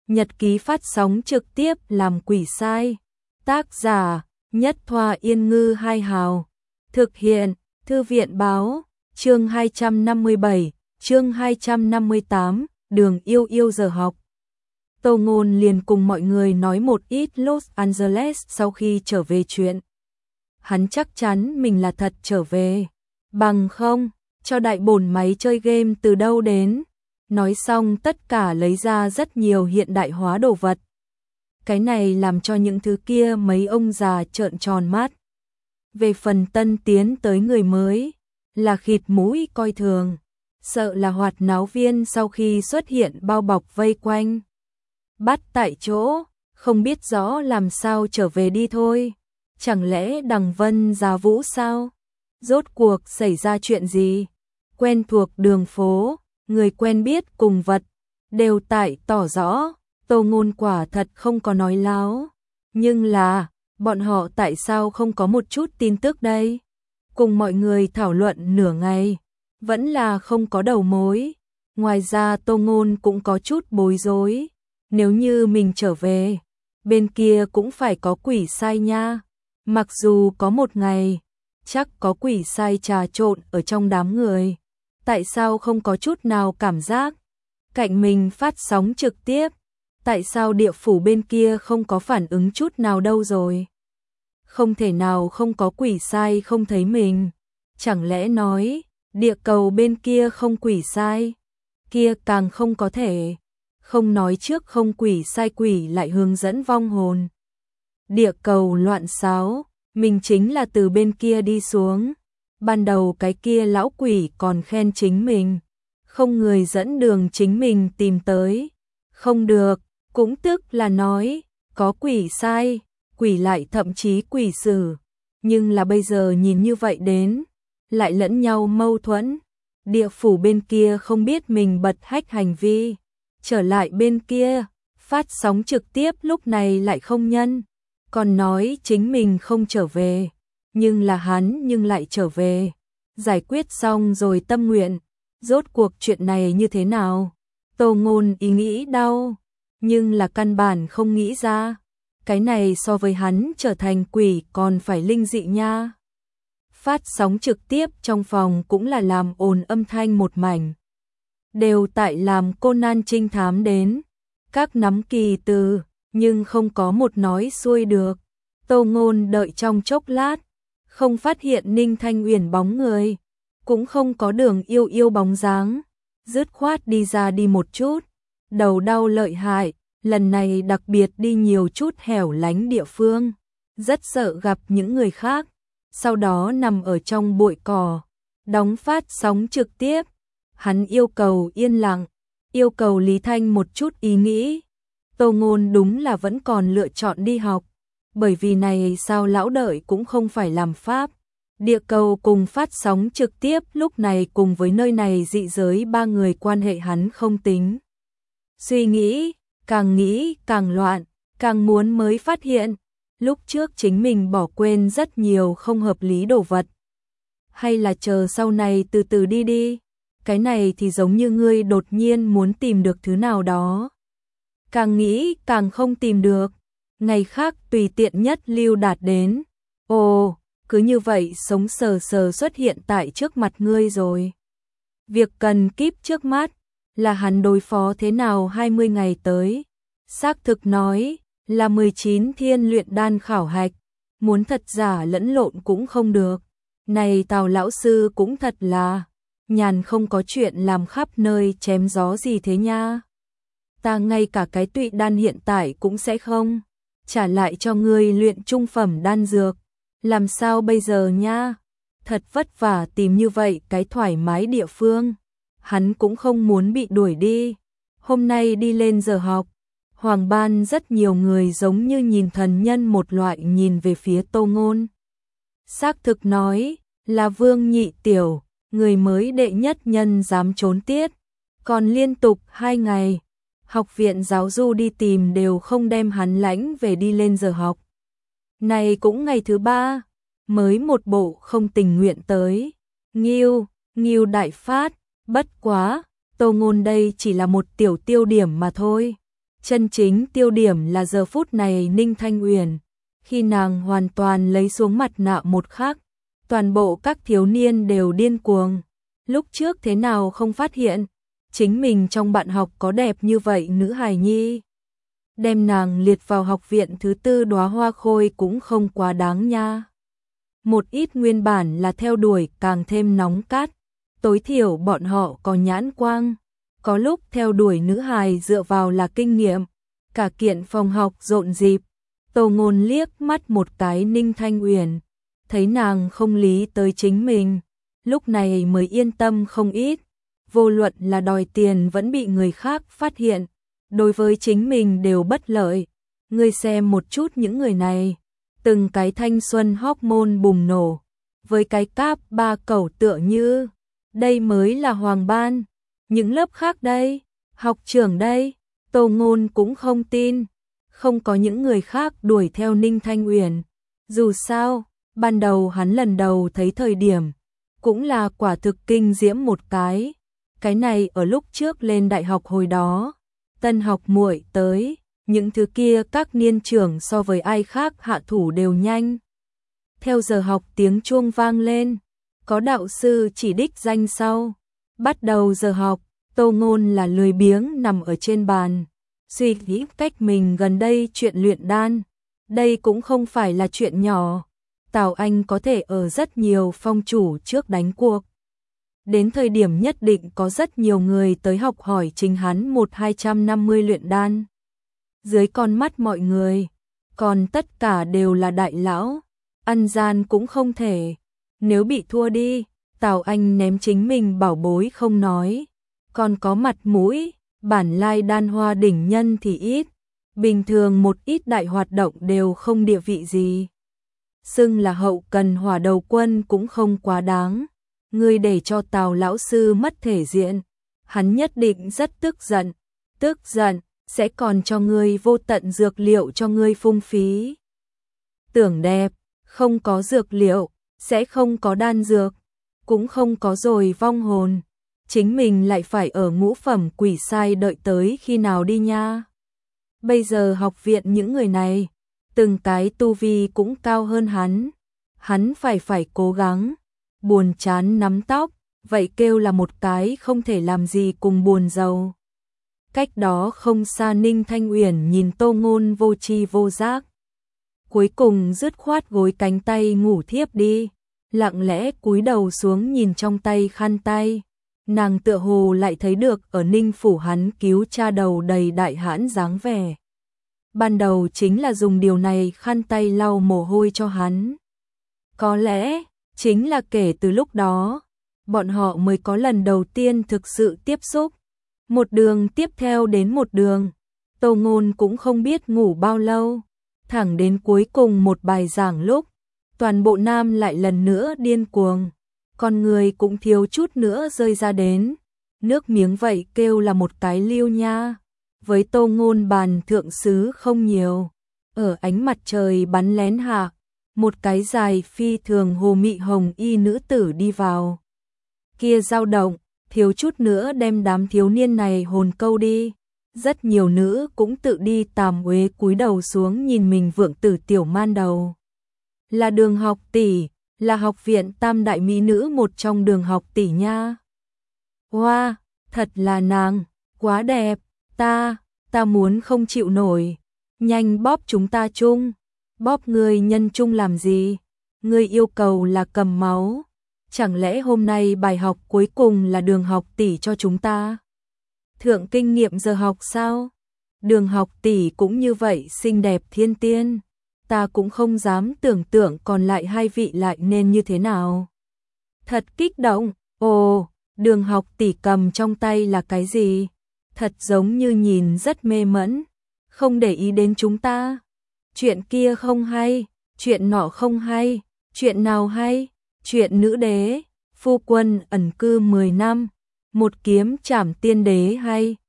Nhật ký phát sóng trực tiếp làm quỷ sai. Tác giả Nhất Thoa Yên Ngư Hai Hào. Thực hiện Thư viện Báo. Chương 257, chương 258, đường yêu yêu giờ học. Tô Ngôn liền cùng mọi người nói một ít Los Angeles sau khi trở về chuyện. Hắn chắc chắn mình là thật trở về. Bằng không, cho đại bổn máy chơi game từ đâu đến. Nói xong tất cả lấy ra rất nhiều hiện đại hóa đồ vật. Cái này làm cho những thứ kia mấy ông già trợn tròn mắt. Về phần tân tiến tới người mới, là khịt mũi coi thường. Sợ là hoạt náo viên sau khi xuất hiện bao bọc vây quanh. Bắt tại chỗ, không biết rõ làm sao trở về đi thôi. Chẳng lẽ Đằng Vân Giá Vũ sao? Rốt cuộc xảy ra chuyện gì? Quen thuộc đường phố, người quen biết cùng vật, đều tại tỏ rõ, Tô Ngôn quả thật không có nói láo. Nhưng là, bọn họ tại sao không có một chút tin tức đây? Cùng mọi người thảo luận nửa ngày, vẫn là không có đầu mối. Ngoài ra Tô Ngôn cũng có chút bối rối. Nếu như mình trở về, bên kia cũng phải có quỷ sai nha. Mặc dù có một ngày, chắc có quỷ sai trà trộn ở trong đám người. Tại sao không có chút nào cảm giác? Cạnh mình phát sóng trực tiếp. Tại sao địa phủ bên kia không có phản ứng chút nào đâu rồi? Không thể nào không có quỷ sai không thấy mình. Chẳng lẽ nói, địa cầu bên kia không quỷ sai? Kia càng không có thể. Không nói trước không quỷ sai quỷ lại hướng dẫn vong hồn. Địa cầu loạn xáo, mình chính là từ bên kia đi xuống. Ban đầu cái kia lão quỷ còn khen chính mình. Không người dẫn đường chính mình tìm tới. Không được, cũng tức là nói, có quỷ sai, quỷ lại thậm chí quỷ xử. Nhưng là bây giờ nhìn như vậy đến, lại lẫn nhau mâu thuẫn. Địa phủ bên kia không biết mình bật hách hành vi. Trở lại bên kia, phát sóng trực tiếp lúc này lại không nhân. Còn nói chính mình không trở về. Nhưng là hắn nhưng lại trở về. Giải quyết xong rồi tâm nguyện. Rốt cuộc chuyện này như thế nào? Tô Ngôn ý nghĩ đau. Nhưng là căn bản không nghĩ ra. Cái này so với hắn trở thành quỷ còn phải linh dị nha. Phát sóng trực tiếp trong phòng cũng là làm ồn âm thanh một mảnh. Đều tại làm Conan trinh thám đến. Các nắm kỳ từ, nhưng không có một nói xuôi được. Tô Ngôn đợi trong chốc lát. Không phát hiện Ninh Thanh Uyển bóng người. Cũng không có đường yêu yêu bóng dáng. Dứt khoát đi ra đi một chút. Đầu đau lợi hại. Lần này đặc biệt đi nhiều chút hẻo lánh địa phương. Rất sợ gặp những người khác. Sau đó nằm ở trong bụi cỏ. Đóng phát sóng trực tiếp. Hắn yêu cầu yên lặng. Yêu cầu Lý Thanh một chút ý nghĩ. Tô Ngôn đúng là vẫn còn lựa chọn đi học. Bởi vì này sao lão đợi cũng không phải làm pháp. Địa cầu cùng phát sóng trực tiếp lúc này cùng với nơi này dị giới ba người quan hệ hắn không tính. Suy nghĩ càng loạn, càng muốn mới phát hiện. Lúc trước chính mình bỏ quên rất nhiều không hợp lý đồ vật. Hay là chờ sau này từ từ đi đi. Cái này thì giống như ngươi đột nhiên muốn tìm được thứ nào đó. Càng nghĩ càng không tìm được. Ngày khác tùy tiện nhất lưu đạt đến. Ồ, cứ như vậy sống sờ sờ xuất hiện tại trước mặt ngươi rồi. Việc cần kíp trước mắt là hắn đối phó thế nào 20 ngày tới. Xác thực nói là 19 thiên luyện đan khảo hạch. Muốn thật giả lẫn lộn cũng không được. Này Tào lão sư cũng thật là nhàn không có chuyện làm khắp nơi chém gió gì thế nha. Ta ngay cả cái tụy đan hiện tại cũng sẽ không trả lại cho ngươi luyện trung phẩm đan dược. Làm sao bây giờ nha? Thật vất vả tìm như vậy cái thoải mái địa phương. Hắn cũng không muốn bị đuổi đi. Hôm nay đi lên giờ học. Hoàng ban rất nhiều người giống như nhìn thần nhân một loại nhìn về phía Tô Ngôn. Xác thực nói là Vương Nhị Tiểu, người mới đệ nhất nhân dám trốn tiết. Còn liên tục 2 ngày, học viện giáo du đi tìm đều không đem hắn lãnh về đi lên giờ học. Này cũng ngày thứ 3, mới một bộ không tình nguyện tới. Ngưu đại phát, bất quá, Tô Ngôn đây chỉ là một tiểu tiêu điểm mà thôi. Chân chính tiêu điểm là giờ phút này Ninh Thanh Uyển, khi nàng hoàn toàn lấy xuống mặt nạ một khắc, toàn bộ các thiếu niên đều điên cuồng. Lúc trước thế nào không phát hiện, chính mình trong bạn học có đẹp như vậy nữ hài nhi. Đem nàng liệt vào học viện thứ tư đóa hoa khôi cũng không quá đáng nha. Một ít nguyên bản là theo đuổi càng thêm nóng cát, tối thiểu bọn họ có nhãn quang. Có lúc theo đuổi nữ hài dựa vào là kinh nghiệm, cả kiện phòng học rộn rịp. Tô Ngôn liếc mắt một cái Ninh Thanh Uyển, thấy nàng không lý tới chính mình, lúc này mới yên tâm không ít. Vô luận là đòi tiền vẫn bị người khác phát hiện, đối với chính mình đều bất lợi. Ngươi xem một chút những người này, từng cái thanh xuân hormone bùng nổ, với cái cáp ba cẩu tựa như, đây mới là hoàng ban. Những lớp khác đây, học trưởng đây, Tô Ngôn cũng không tin, không có những người khác đuổi theo Ninh Thanh Uyển. Dù sao, ban đầu hắn lần đầu thấy thời điểm, cũng là quả thực kinh diễm một cái. Cái này ở lúc trước lên đại học hồi đó, tân học muội tới, những thứ kia các niên trưởng so với ai khác hạ thủ đều nhanh. Theo giờ học tiếng chuông vang lên, có đạo sư chỉ đích danh sau. Bắt đầu giờ học, Tô Ngôn là lười biếng nằm ở trên bàn, suy nghĩ cách mình gần đây chuyện luyện đan. Đây cũng không phải là chuyện nhỏ. Tào Anh có thể ở rất nhiều phong chủ trước đánh cuộc. Đến thời điểm nhất định có rất nhiều người tới học hỏi chính hắn 1-250 luyện đan. Dưới con mắt mọi người, còn tất cả đều là đại lão, ăn gian cũng không thể. Nếu bị thua đi, Tào Anh ném chính mình bảo bối không nói, còn có mặt mũi, bản lai đan hoa đỉnh nhân thì ít, bình thường một ít đại hoạt động đều không địa vị gì. Xưng là hậu cần hỏa đầu quân cũng không quá đáng. Ngươi để cho Tào lão sư mất thể diện, hắn nhất định rất tức giận, sẽ còn cho ngươi vô tận dược liệu cho ngươi phung phí. Tưởng đẹp, không có dược liệu, sẽ không có đan dược, cũng không có rồi vong hồn, chính mình lại phải ở ngũ phẩm quỷ sai đợi tới khi nào đi nha. Bây giờ học viện những người này, từng cái tu vi cũng cao hơn hắn phải cố gắng. Buồn chán nắm tóc, vậy kêu là một cái không thể làm gì cùng buồn giàu. Cách đó không xa Ninh Thanh Uyển nhìn Tô Ngôn vô tri vô giác. Cuối cùng dứt khoát gối cánh tay ngủ thiếp đi, lặng lẽ cúi đầu xuống nhìn trong tay khăn tay. Nàng tựa hồ lại thấy được ở Ninh phủ hắn cứu cha đầu đầy đại hãn dáng vẻ. Ban đầu chính là dùng điều này khăn tay lau mồ hôi cho hắn. Có lẽ chính là kể từ lúc đó, bọn họ mới có lần đầu tiên thực sự tiếp xúc. Một đường tiếp theo đến một đường, Tô Ngôn cũng không biết ngủ bao lâu, thẳng đến cuối cùng một bài giảng lúc, toàn bộ nam lại lần nữa điên cuồng, con người cũng thiếu chút nữa rơi ra đến, nước miếng vậy kêu là một cái liêu nha. Với Tô Ngôn bàn thượng sứ không nhiều, ở ánh mặt trời bắn lén hạ, một cái dài phi thường hồ mị hồng y nữ tử đi vào. Kia dao động, thiếu chút nữa đem đám thiếu niên này hồn câu đi. Rất nhiều nữ cũng tự đi tàm uế cúi đầu xuống nhìn mình vượng tử tiểu man đầu. Là Đường Học tỷ, là học viện tam đại mỹ nữ một trong Đường Học tỷ nha. Wow, thật là nàng, quá đẹp, ta muốn không chịu nổi, nhanh bóp chúng ta chung. Bóp người nhân chung làm gì? Ngươi yêu cầu là cầm máu. Chẳng lẽ hôm nay bài học cuối cùng là Đường Học tỷ cho chúng ta thượng kinh nghiệm giờ học sao? Đường Học tỷ cũng như vậy xinh đẹp thiên tiên, ta cũng không dám tưởng tượng còn lại hai vị lại nên như thế nào. Thật kích động. Ồ, Đường Học tỷ cầm trong tay là cái gì? Thật giống như nhìn rất mê mẫn, không để ý đến chúng ta. Chuyện kia không hay, chuyện nọ không hay, chuyện nào hay? Chuyện nữ đế, phu quân ẩn cư 10 năm, một kiếm trảm tiên đế hay?